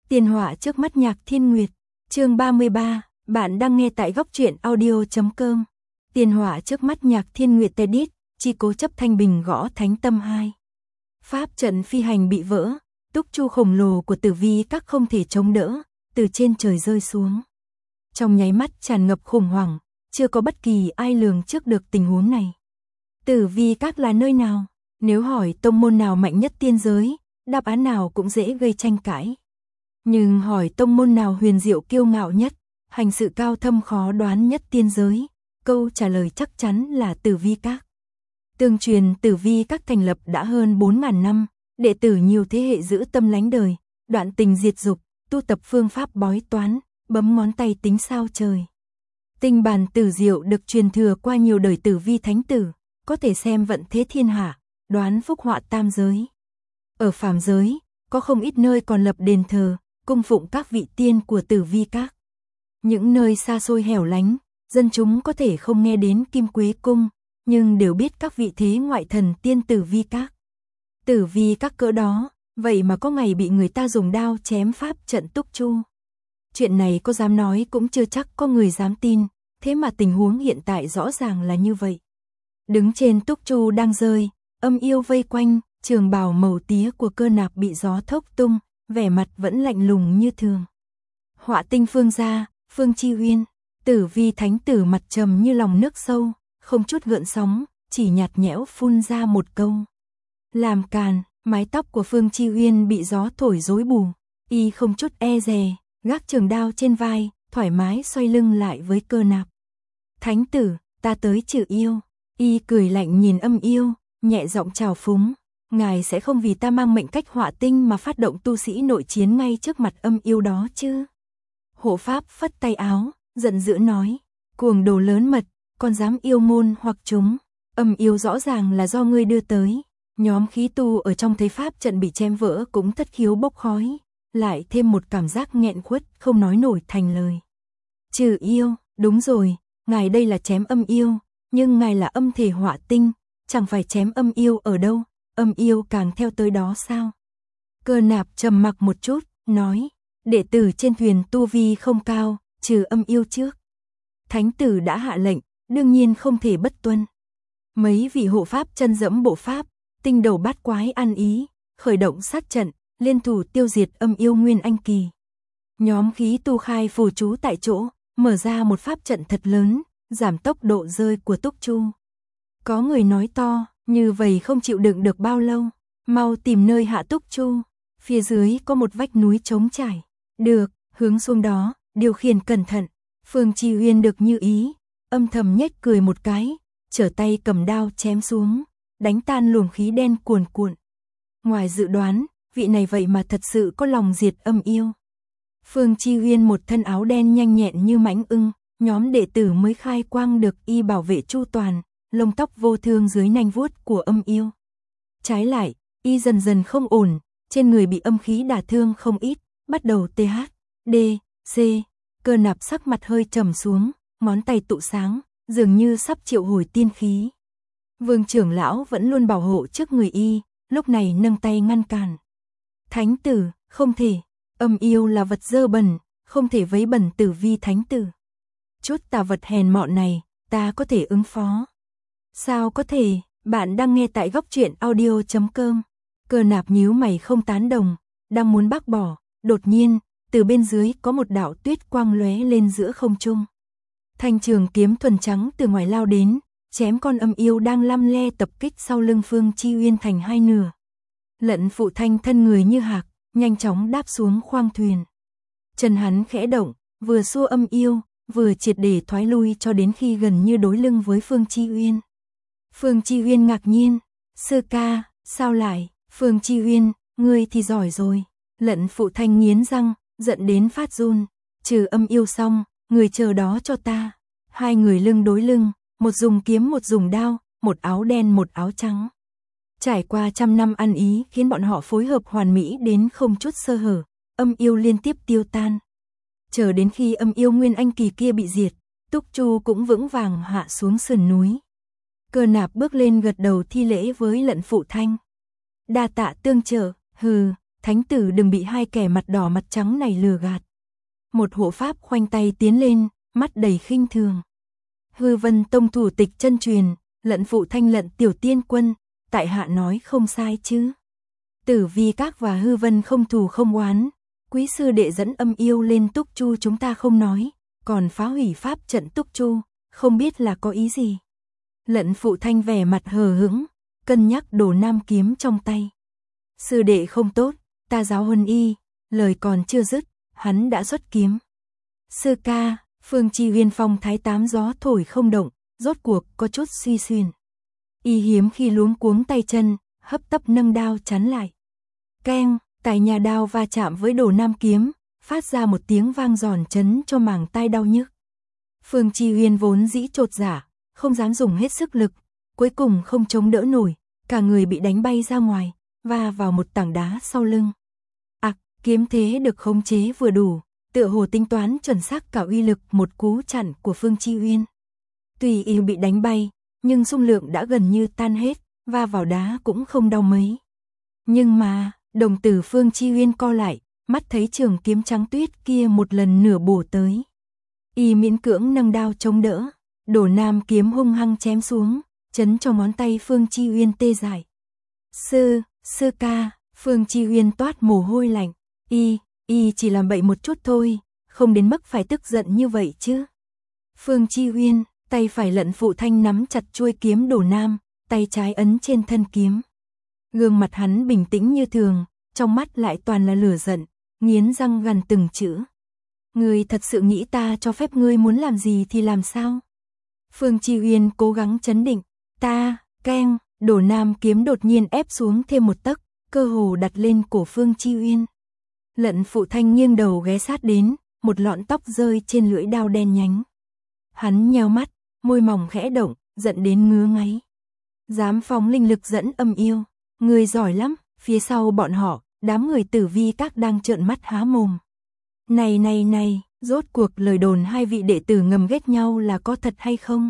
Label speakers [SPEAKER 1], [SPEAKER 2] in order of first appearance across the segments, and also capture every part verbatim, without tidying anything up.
[SPEAKER 1] Tiền họa trước mắt Nhạc Thiên Nguyệt, chương ba mươi ba, bạn đang nghe tại góc truyện audio chấm com. Tiền họa trước mắt Nhạc Thiên Nguyệt Tedit, chi cố chấp thanh bình gõ thánh tâm hai. Pháp trận phi hành bị vỡ, túc chu khổng lồ của Tử Vi Các không thể chống đỡ, từ trên trời rơi xuống. Trong nháy mắt tràn ngập khủng hoảng, chưa có bất kỳ ai lường trước được tình huống này. Tử Vi Các là nơi nào? Nếu hỏi tông môn nào mạnh nhất tiên giới, đáp án nào cũng dễ gây tranh cãi. Nhưng hỏi tông môn nào huyền diệu kiêu ngạo nhất, hành sự cao thâm khó đoán nhất tiên giới, câu trả lời chắc chắn là Tử Vi Các. Tương truyền Tử Vi Các thành lập đã hơn bốn nghìn năm, đệ tử nhiều thế hệ giữ tâm lánh đời, đoạn tình diệt dục, tu tập phương pháp bói toán, bấm ngón tay tính sao trời. Tinh bản tử diệu được truyền thừa qua nhiều đời Tử Vi thánh tử, có thể xem vận thế thiên hạ, đoán phúc họa tam giới. Ở phàm giới, có không ít nơi còn lập đền thờ, cung phụng các vị tiên của Tử Vi Các. Những nơi xa xôi hẻo lánh, dân chúng có thể không nghe đến Kim Quế Cung, nhưng đều biết các vị thế ngoại thần tiên Tử Vi Các. Tử Vi Các cỡ đó, vậy mà có ngày bị người ta dùng đao chém pháp trận túc chu. Chuyện này có dám nói cũng chưa chắc có người dám tin, thế mà tình huống hiện tại rõ ràng là như vậy. Đứng trên túc chu đang rơi, âm yêu vây quanh, trường bào màu tía của Cơ Nạp bị gió thốc tung, vẻ mặt vẫn lạnh lùng như thường. Họa tinh Phương gia, Phương Chi Uyên, Tử Vi thánh tử mặt trầm như lòng nước sâu, không chút gợn sóng, chỉ nhạt nhẽo phun ra một câu. Làm càn, mái tóc của Phương Chi Uyên bị gió thổi rối bù, y không chút e dè, gác trường đao trên vai, thoải mái xoay lưng lại với Cơ Nạp. Thánh tử, ta tới trừ yêu. Y cười lạnh nhìn âm yêu, nhẹ giọng chào phúng. Ngài sẽ không vì ta mang mệnh cách họa tinh mà phát động tu sĩ nội chiến ngay trước mặt âm yêu đó chứ? Hộ pháp phất tay áo, giận dữ nói, cuồng đồ lớn mật, còn dám yêu môn hoặc chúng. Âm yêu rõ ràng là do ngươi đưa tới. Nhóm khí tu ở trong thấy pháp trận bị chém vỡ cũng thất khiếu bốc khói, lại thêm một cảm giác nghẹn khuất không nói nổi thành lời. Trừ yêu, đúng rồi, ngài đây là chém âm yêu, nhưng ngài là âm thể họa tinh, chẳng phải chém âm yêu ở đâu, âm yêu càng theo tới đó sao? Cơ Nạp trầm mặc một chút, nói, đệ tử trên thuyền tu vi không cao, trừ âm yêu trước. Thánh tử đã hạ lệnh, đương nhiên không thể bất tuân. Mấy vị hộ pháp chân dẫm bộ pháp, tinh đầu bát quái ăn ý, khởi động sát trận, liên thủ tiêu diệt âm yêu Nguyên Anh kỳ. Nhóm khí tu khai phù chú tại chỗ, mở ra một pháp trận thật lớn, giảm tốc độ rơi của túc chu. Có người nói to, như vậy không chịu đựng được bao lâu, mau tìm nơi hạ túc chu, phía dưới có một vách núi trống trải. Được, hướng xuống đó, điều khiển cẩn thận. Phương Chi Uyên được như ý, âm thầm nhếch cười một cái, trở tay cầm đao chém xuống, đánh tan luồng khí đen cuồn cuộn. Ngoài dự đoán, vị này vậy mà thật sự có lòng diệt âm yêu. Phương Chi Uyên một thân áo đen nhanh nhẹn như mãnh ưng, nhóm đệ tử mới khai quang được y bảo vệ chu toàn, lông tóc vô thương dưới nanh vuốt của âm yêu. Trái lại, y dần dần không ổn, trên người bị âm khí đả thương không ít, bắt đầu tê hát, đê, xê. Cơ Nạp sắc mặt hơi trầm xuống, ngón tay tụ sáng, dường như sắp triệu hồi tiên khí. Vương trưởng lão vẫn luôn bảo hộ trước người y, lúc này nâng tay ngăn cản. Thánh tử, không thể, âm yêu là vật dơ bẩn, không thể vấy bẩn Tử Vi thánh tử. Chút tà vật hèn mọn này, ta có thể ứng phó. Sao có thể, bạn đang nghe tại góc truyện audio chấm com. Cơ Nạp nhíu mày không tán đồng, đang muốn bác bỏ, đột nhiên, từ bên dưới có một đạo tuyết quang lóe lên giữa không trung. Thanh trường kiếm thuần trắng từ ngoài lao đến, chém con âm yêu đang lăm le tập kích sau lưng Phương Chi Uyên thành hai nửa. Lận Phụ Thanh thân người như hạc, nhanh chóng đáp xuống khoang thuyền. Chân hắn khẽ động, vừa xua âm yêu, vừa triệt để thoái lui cho đến khi gần như đối lưng với Phương Chi Uyên. Phương Chi Uyên ngạc nhiên, sư ca, sao lại? Phương Chi Uyên, ngươi thì giỏi rồi. Lận Phụ Thanh nghiến răng, giận đến phát run, trừ âm yêu xong, người chờ đó cho ta. Hai người lưng đối lưng, một dùng kiếm một dùng đao, một áo đen một áo trắng. Trải qua trăm năm ăn ý khiến bọn họ phối hợp hoàn mỹ đến không chút sơ hở, âm yêu liên tiếp tiêu tan. Chờ đến khi âm yêu Nguyên Anh kỳ kia bị diệt, túc chu cũng vững vàng hạ xuống sườn núi. Cơ Nạp bước lên gật đầu thi lễ với Lận Phụ Thanh. Đa tạ tương trợ, hừ, thánh tử đừng bị hai kẻ mặt đỏ mặt trắng này lừa gạt. Một hộ pháp khoanh tay tiến lên, mắt đầy khinh thường. Hư Vân Tông thủ tịch chân truyền, Lận Phụ Thanh Lận tiểu tiên quân, tại hạ nói không sai chứ? Tử Vi Các và Hư Vân không thù không oán, quý sư đệ dẫn âm yêu lên Túc Chu chúng ta không nói, còn phá hủy pháp trận Túc Chu, không biết là có ý gì. Lận Phụ Thanh vẻ mặt hờ hững, cân nhắc đồ nam kiếm trong tay. Sư đệ không tốt, ta giáo huấn y, lời còn chưa dứt, hắn đã xuất kiếm. Sư ca, Phương Chi Uyên phong thái tám gió thổi không động, rốt cuộc có chút suy xuyên. Y hiếm khi luống cuống tay chân, hấp tấp nâng đao chắn lại. Keng, tài nhà đao va chạm với đồ nam kiếm, phát ra một tiếng vang giòn chấn cho màng tai đau nhức. Phương Chi Uyên vốn dĩ chột dạ, không dám dùng hết sức lực, cuối cùng không chống đỡ nổi, cả người bị đánh bay ra ngoài, va vào một tảng đá sau lưng. Ặc, kiếm thế được khống chế vừa đủ, tựa hồ tính toán chuẩn xác cả uy lực một cú chặn của Phương Chi Uyên. Tuy y bị đánh bay, nhưng xung lượng đã gần như tan hết, va vào đá cũng không đau mấy. Nhưng mà, đồng tử Phương Chi Uyên co lại, mắt thấy trường kiếm trắng tuyết kia một lần nửa bổ tới. Y miễn cưỡng nâng đao chống đỡ, đổ nam kiếm hung hăng chém xuống, chấn cho ngón tay Phương Chi Uyên tê dại. Sư, sư ca, Phương Chi Uyên toát mồ hôi lạnh, y, y chỉ làm bậy một chút thôi, không đến mức phải tức giận như vậy chứ. Phương Chi Uyên, tay phải Lận Phụ Thanh nắm chặt chuôi kiếm đổ nam, tay trái ấn trên thân kiếm. Gương mặt hắn bình tĩnh như thường, trong mắt lại toàn là lửa giận, nghiến răng gằn từng chữ. Ngươi thật sự nghĩ ta cho phép ngươi muốn làm gì thì làm sao? Phương Chi Uyên cố gắng chấn định, ta, keng, đổ nam kiếm đột nhiên ép xuống thêm một tấc, cơ hồ đặt lên cổ Phương Chi Uyên. Lận Phụ Thanh nghiêng đầu ghé sát đến, một lọn tóc rơi trên lưỡi đao đen nhánh. Hắn nheo mắt, môi mỏng khẽ động, giận đến ngứa ngáy. Dám phóng linh lực dẫn âm yêu, người giỏi lắm. Phía sau bọn họ, đám người Tử Vi Các đang trợn mắt há mồm. Này này này, rốt cuộc lời đồn hai vị đệ tử ngầm ghét nhau là có thật hay không?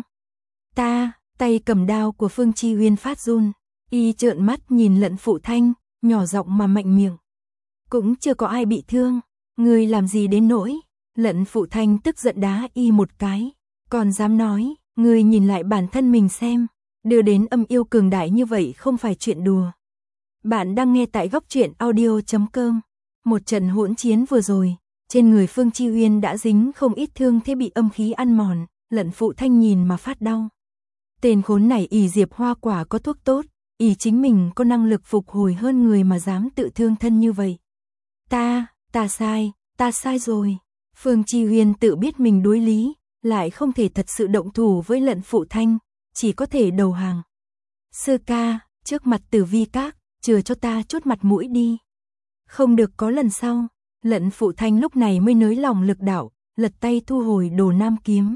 [SPEAKER 1] Ta, tay cầm đao của Phương Chi Uyên phát run, y trợn mắt nhìn Lận Phụ Thanh, nhỏ giọng mà mạnh miệng. Cũng chưa có ai bị thương, ngươi làm gì đến nỗi? Lận Phụ Thanh tức giận đá y một cái, còn dám nói, ngươi nhìn lại bản thân mình xem, đưa đến âm yêu cường đại như vậy không phải chuyện đùa. Bạn đang nghe tại góc truyện audio chấm com. Một trận hỗn chiến vừa rồi, trên người Phương Chi Uyên đã dính không ít thương thế bị âm khí ăn mòn, Lận Phụ Thanh nhìn mà phát đau. Tên khốn này ỷ diệp hoa quả có thuốc tốt, ỷ chính mình có năng lực phục hồi hơn người mà dám tự thương thân như vậy. Ta, ta sai, ta sai rồi. Phương Chi Uyên tự biết mình đối lý, lại không thể thật sự động thủ với Lận Phụ Thanh, chỉ có thể đầu hàng. Sư ca, trước mặt Tử Vi Các, chừa cho ta chút mặt mũi đi. Không được có lần sau. Lận Phụ Thanh lúc này mới nới lòng lực đạo, lật tay thu hồi đồ nam kiếm.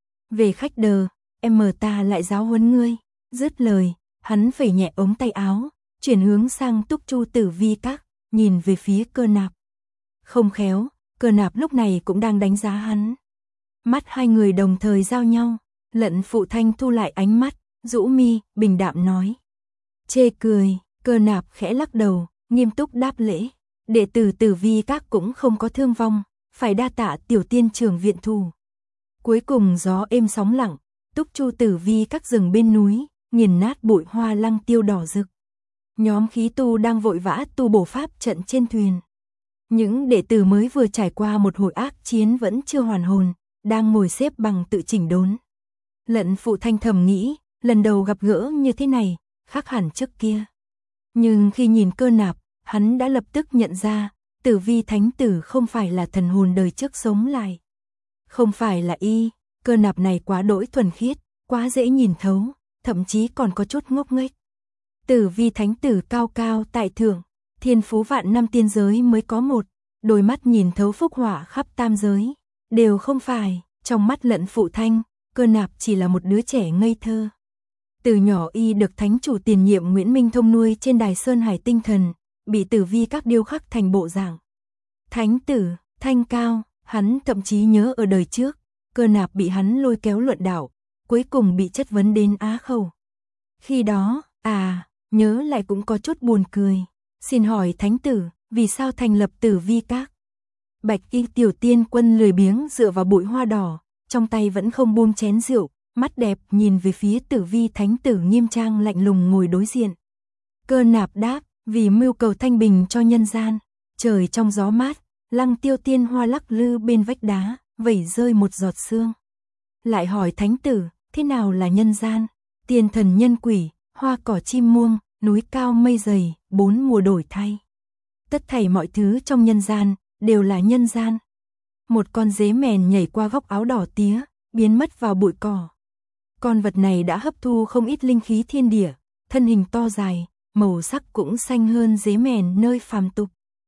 [SPEAKER 1] Về khách đờ, em mờ ta lại giáo huấn ngươi. Dứt lời, hắn phẩy nhẹ ống tay áo, chuyển hướng sang Túc Chu Tử Vi Các, nhìn về phía Cơ Nạp. Không khéo, Cơ Nạp lúc này cũng đang đánh giá hắn. Mắt hai người đồng thời giao nhau, Lận Phụ Thanh thu lại ánh mắt, rũ mi, bình đạm nói. Chê cười, Cơ Nạp khẽ lắc đầu, nghiêm túc đáp lễ. Đệ tử Tử Vi Các cũng không có thương vong, phải đa tạ tiểu tiên trưởng viện thù. Cuối cùng gió êm sóng lặng, Túc Chu Tử Vi Các rừng bên núi, nghiền nát bụi hoa lăng tiêu đỏ rực. Nhóm khí tu đang vội vã tu bổ pháp trận trên thuyền. Những đệ tử mới vừa trải qua một hồi ác chiến vẫn chưa hoàn hồn, đang ngồi xếp bằng tự chỉnh đốn. Lận Phụ Thanh thầm nghĩ, lần đầu gặp gỡ như thế này, khác hẳn trước kia. Nhưng khi nhìn Cơ Nạp, hắn đã lập tức nhận ra, Tử Vi Thánh Tử không phải là thần hồn đời trước sống lại. Không phải là y, Cơ Nạp này quá đỗi thuần khiết, quá dễ nhìn thấu, thậm chí còn có chút ngốc nghếch. Tử Vi Thánh Tử cao cao tại thượng, thiên phú vạn năm tiên giới mới có một, đôi mắt nhìn thấu phúc hỏa khắp tam giới, đều không phải, trong mắt Lận Phụ Thanh, Cơ Nạp chỉ là một đứa trẻ ngây thơ. Từ nhỏ y được thánh chủ tiền nhiệm Nguyễn Minh Thông nuôi trên đài Sơn Hải tinh thần, bị Tử Vi Các điêu khắc thành bộ dạng. Thánh tử, thanh cao, hắn thậm chí nhớ ở đời trước, Cơ Nạp bị hắn lôi kéo luận đạo, cuối cùng bị chất vấn đến á khẩu. Khi đó, à, nhớ lại cũng có chút buồn cười. Xin hỏi thánh tử, vì sao thành lập Tử Vi Các? Bạch Y tiểu tiên quân lười biếng dựa vào bụi hoa đỏ, trong tay vẫn không buông chén rượu, mắt đẹp nhìn về phía Tử Vi thánh tử nghiêm trang lạnh lùng ngồi đối diện. Cơ Nạp đáp, vì mưu cầu thanh bình cho nhân gian, trời trong gió mát, lăng tiêu tiên hoa lắc lư bên vách đá, vẩy rơi một giọt sương. Lại hỏi thánh tử, thế nào là nhân gian? Tiên thần nhân quỷ, hoa cỏ chim muông, núi cao mây dày, bốn mùa đổi thay. Tất thảy mọi thứ trong nhân gian, đều là nhân gian. Một con dế mèn nhảy qua góc áo đỏ tía, biến mất vào bụi cỏ. Con vật này đã hấp thu không ít linh khí thiên địa, thân hình to dài, màu sắc cũng xanh hơn dế mèn nơi phàm tục.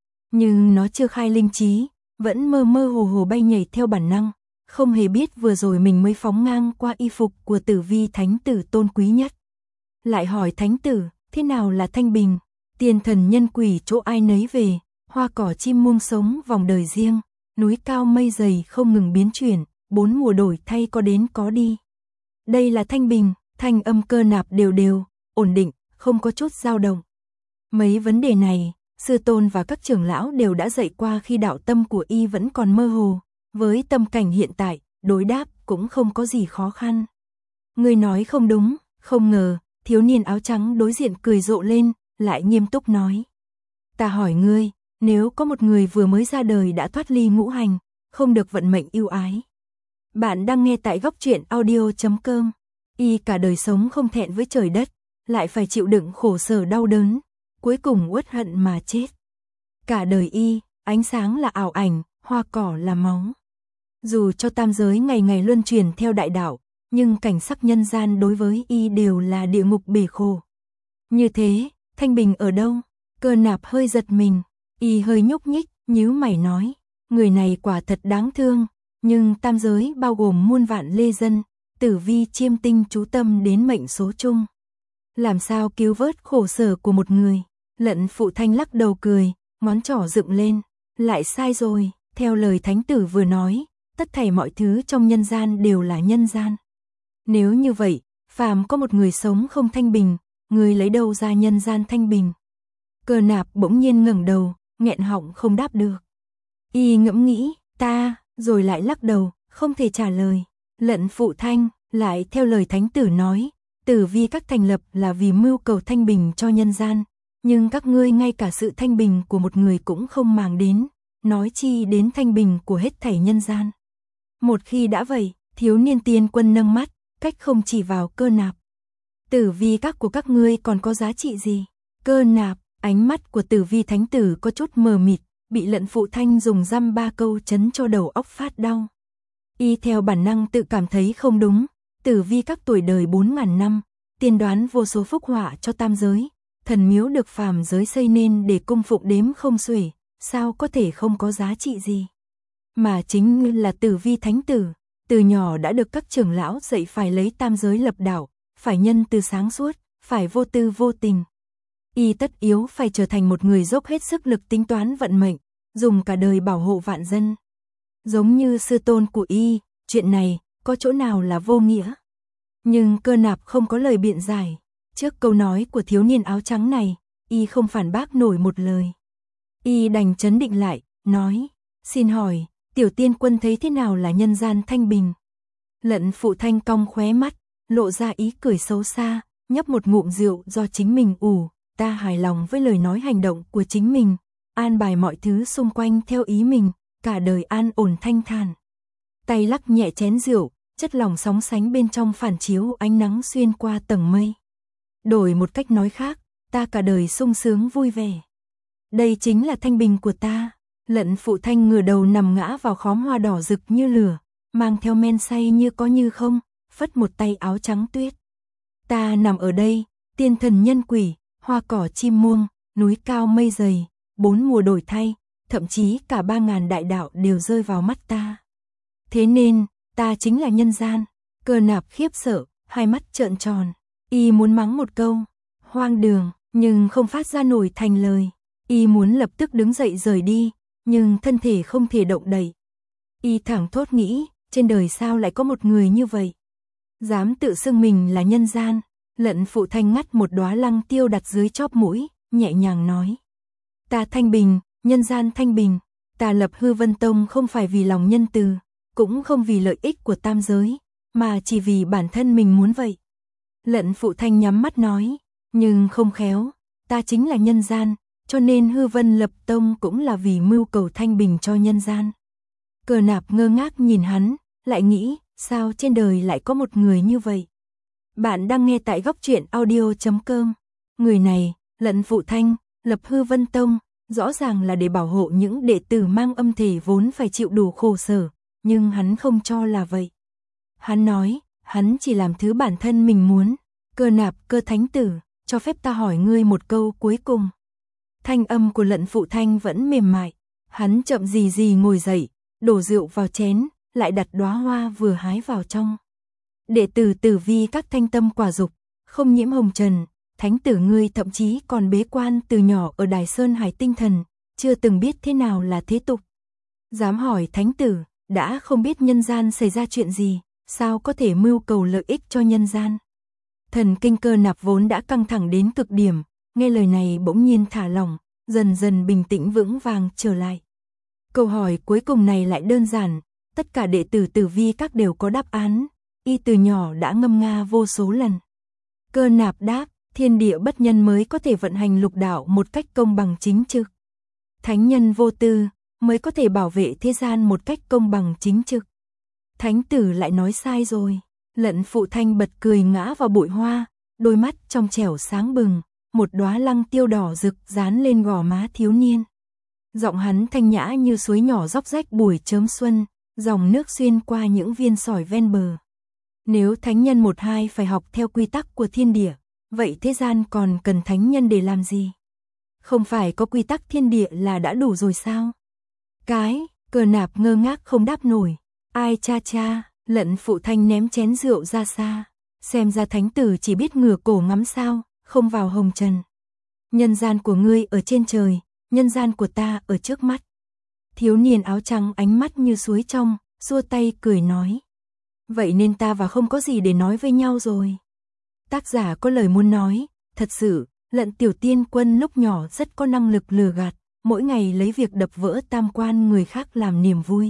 [SPEAKER 1] Nhưng nó chưa khai linh trí, vẫn mơ mơ hồ hồ bay nhảy theo bản năng, không hề biết vừa rồi mình mới phóng ngang qua y phục của Tử Vi thánh tử tôn quý nhất. Lại hỏi thánh tử, thế nào là thanh bình? Tiên thần nhân quỷ chỗ ai nấy về, hoa cỏ chim muông sống vòng đời riêng, núi cao mây dày không ngừng biến chuyển, bốn mùa đổi thay có đến có đi. Đây là thanh bình, thanh âm Cơ Nạp đều đều, ổn định, không có chút dao động. Mấy vấn đề này, sư tôn và các trưởng lão đều đã dạy qua khi đạo tâm của y vẫn còn mơ hồ, với tâm cảnh hiện tại, đối đáp cũng không có gì khó khăn. Ngươi nói không đúng, không ngờ, thiếu niên áo trắng đối diện cười rộ lên, lại nghiêm túc nói. Ta hỏi ngươi, nếu có một người vừa mới ra đời đã thoát ly ngũ hành, không được vận mệnh ưu ái. Bạn đang nghe tại góc truyện audio chấm com. Y cả đời sống không thẹn với trời đất, lại phải chịu đựng khổ sở đau đớn, cuối cùng uất hận mà chết. Cả đời y, ánh sáng là ảo ảnh, hoa cỏ là máu. Dù cho tam giới ngày ngày luân chuyển theo đại đạo, nhưng cảnh sắc nhân gian đối với y đều là địa ngục bể khổ. Như thế, thanh bình ở đâu? Cơ Nạp hơi giật mình, y hơi nhúc nhích, nhíu mày nói, người này quả thật đáng thương, nhưng tam giới bao gồm muôn vạn lê dân, Tử Vi chiêm tinh chú tâm đến mệnh số chung. Làm sao cứu vớt khổ sở của một người? Lận Phụ Thanh lắc đầu cười, ngón trỏ dựng lên, lại sai rồi, theo lời thánh tử vừa nói, tất thảy mọi thứ trong nhân gian đều là nhân gian. Nếu như vậy, phàm có một người sống không thanh bình, người lấy đâu ra nhân gian thanh bình? Cơ Nạp bỗng nhiên ngẩng đầu, nghẹn họng không đáp được. Y ngẫm nghĩ, ta, rồi lại lắc đầu, không thể trả lời. Lận Phụ Thanh, lại theo lời thánh tử nói, Tử Vi các thành lập là vì mưu cầu thanh bình cho nhân gian, nhưng các ngươi ngay cả sự thanh bình của một người cũng không màng đến, nói chi đến thanh bình của hết thảy nhân gian. Một khi đã vậy, thiếu niên tiên quân nâng mắt, cách không chỉ vào Cơ Nạp. Tử Vi các của các ngươi còn có giá trị gì? Cơ Nạp, ánh mắt của Tử Vi thánh tử có chút mờ mịt, bị Lận Phụ Thanh dùng dăm ba câu chấn cho đầu óc phát đau. Y theo bản năng tự cảm thấy không đúng, Tử Vi các tuổi đời bốn ngàn năm, tiên đoán vô số phúc họa cho tam giới, thần miếu được phàm giới xây nên để cung phụng đếm không xuể, sao có thể không có giá trị gì? Mà chính là Tử Vi thánh tử, từ nhỏ đã được các trưởng lão dạy phải lấy tam giới lập đạo, phải nhân từ sáng suốt, phải vô tư vô tình. Y tất yếu phải trở thành một người dốc hết sức lực tính toán vận mệnh, dùng cả đời bảo hộ vạn dân. Giống như sư tôn của y, chuyện này có chỗ nào là vô nghĩa? Nhưng Cơ Nạp không có lời biện giải. Trước câu nói của thiếu niên áo trắng này, y không phản bác nổi một lời. Y đành trấn định lại, nói, xin hỏi, tiểu tiên quân thấy thế nào là nhân gian thanh bình? Lận Phụ Thanh cong khóe mắt, lộ ra ý cười xấu xa, nhấp một ngụm rượu do chính mình ủ, ta hài lòng với lời nói hành động của chính mình, an bài mọi thứ xung quanh theo ý mình, cả đời an ổn thanh thản. Tay lắc nhẹ chén rượu, chất lỏng sóng sánh bên trong phản chiếu ánh nắng xuyên qua tầng mây. Đổi một cách nói khác, ta cả đời sung sướng vui vẻ. Đây chính là thanh bình của ta. Lận Phụ Thanh ngửa đầu nằm ngã vào khóm hoa đỏ rực như lửa, mang theo men say như có như không, phất một tay áo trắng tuyết. Ta nằm ở đây, tiên thần nhân quỷ, hoa cỏ chim muông, núi cao mây dày, bốn mùa đổi thay, thậm chí cả ba ngàn đại đạo đều rơi vào mắt ta. Thế nên, ta chính là nhân gian. Cơ Nạp khiếp sợ, hai mắt trợn tròn. Y muốn mắng một câu, hoang đường, nhưng không phát ra nổi thành lời. Y muốn lập tức đứng dậy rời đi, nhưng thân thể không thể động đậy. Y thẳng thốt nghĩ, trên đời sao lại có một người như vậy? Dám tự xưng mình là nhân gian. Lận Phụ Thanh ngắt một đóa lăng tiêu đặt dưới chóp mũi, nhẹ nhàng nói. Ta thanh bình, nhân gian thanh bình, ta lập Hư Vân Tông không phải vì lòng nhân từ, cũng không vì lợi ích của tam giới, mà chỉ vì bản thân mình muốn vậy. Lận Phụ Thanh nhắm mắt nói, nhưng không khéo, ta chính là nhân gian, cho nên Hư Vân lập tông cũng là vì mưu cầu thanh bình cho nhân gian. Cờ Nạp ngơ ngác nhìn hắn, lại nghĩ, sao trên đời lại có một người như vậy. Bạn đang nghe tại góc truyện audio chấm com. Người này, Lận Phụ Thanh, lập Hư Vân Tông, rõ ràng là để bảo hộ những đệ tử mang âm thể vốn phải chịu đủ khổ sở, nhưng hắn không cho là vậy. Hắn nói, hắn chỉ làm thứ bản thân mình muốn. Cờ Nạp, Cơ Thánh Tử, cho phép ta hỏi ngươi một câu cuối cùng. Thanh âm của Lận Phụ Thanh vẫn mềm mại, hắn chậm gì gì ngồi dậy, đổ rượu vào chén, lại đặt đóa hoa vừa hái vào trong. Đệ tử Tử Vi các thanh tâm quả dục, không nhiễm hồng trần, Thánh Tử ngươi thậm chí còn bế quan từ nhỏ ở Đài Sơn Hải Tinh Thần, chưa từng biết thế nào là thế tục. Dám hỏi Thánh Tử, đã không biết nhân gian xảy ra chuyện gì, sao có thể mưu cầu lợi ích cho nhân gian. Thần kinh Cơ Nạp vốn đã căng thẳng đến cực điểm, nghe lời này bỗng nhiên thả lỏng, dần dần bình tĩnh vững vàng trở lại. Câu hỏi cuối cùng này lại đơn giản, tất cả đệ tử Tử Vi các đều có đáp án, y từ nhỏ đã ngâm nga vô số lần. Cơ Nạp đáp, thiên địa bất nhân mới có thể vận hành lục đạo một cách công bằng chính trực. Thánh nhân vô tư mới có thể bảo vệ thế gian một cách công bằng chính trực. Thánh Tử lại nói sai rồi. Lận Phụ Thanh bật cười ngã vào bụi hoa, đôi mắt trong trẻo sáng bừng, một đóa lăng tiêu đỏ rực dán lên gò má thiếu niên. Giọng hắn thanh nhã như suối nhỏ róc rách buổi chớm xuân, dòng nước xuyên qua những viên sỏi ven bờ. Nếu thánh nhân một hai phải học theo quy tắc của thiên địa, vậy thế gian còn cần thánh nhân để làm gì? Không phải có quy tắc thiên địa là đã đủ rồi sao? Cái, Cờ Nạp ngơ ngác không đáp nổi. Ai cha cha, Lận Phụ Thanh ném chén rượu ra xa. Xem ra Thánh Tử chỉ biết ngửa cổ ngắm sao, không vào hồng trần. Nhân gian của ngươi ở trên trời, nhân gian của ta ở trước mắt. Thiếu niên áo trắng ánh mắt như suối trong, xua tay cười nói. Vậy nên ta và không có gì để nói với nhau rồi. Tác giả có lời muốn nói, thật sự, Lận Tiểu Tiên Quân lúc nhỏ rất có năng lực lừa gạt, mỗi ngày lấy việc đập vỡ tam quan người khác làm niềm vui.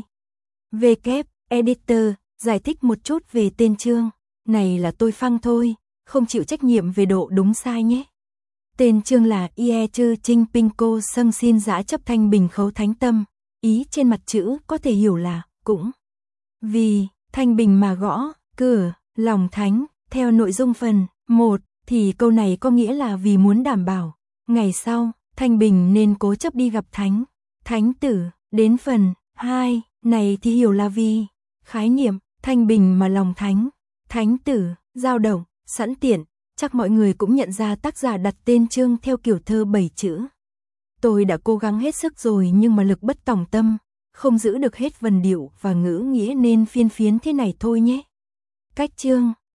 [SPEAKER 1] vê kép, Editor, giải thích một chút về tên chương, này là tôi phăng thôi, không chịu trách nhiệm về độ đúng sai nhé. Tên chương là Ie Chư Trinh Pinh Cô Sâng Xin Giã Chấp Thanh Bình Khấu Thánh Tâm, ý trên mặt chữ có thể hiểu là, cũng vì, thanh bình mà gõ, cửa, lòng thánh, theo nội dung phần một, thì câu này có nghĩa là vì muốn đảm bảo, ngày sau, thanh bình nên cố chấp đi gặp thánh, thánh tử, đến phần hai, này thì hiểu là vì, khái niệm, thanh bình mà lòng thánh, thánh tử, dao động, sẵn tiện, chắc mọi người cũng nhận ra tác giả đặt tên chương theo kiểu thơ bảy chữ. Tôi đã cố gắng hết sức rồi nhưng mà lực bất tòng tâm, không giữ được hết vần điệu và ngữ nghĩa nên phiên phiến thế này thôi nhé. Cách chương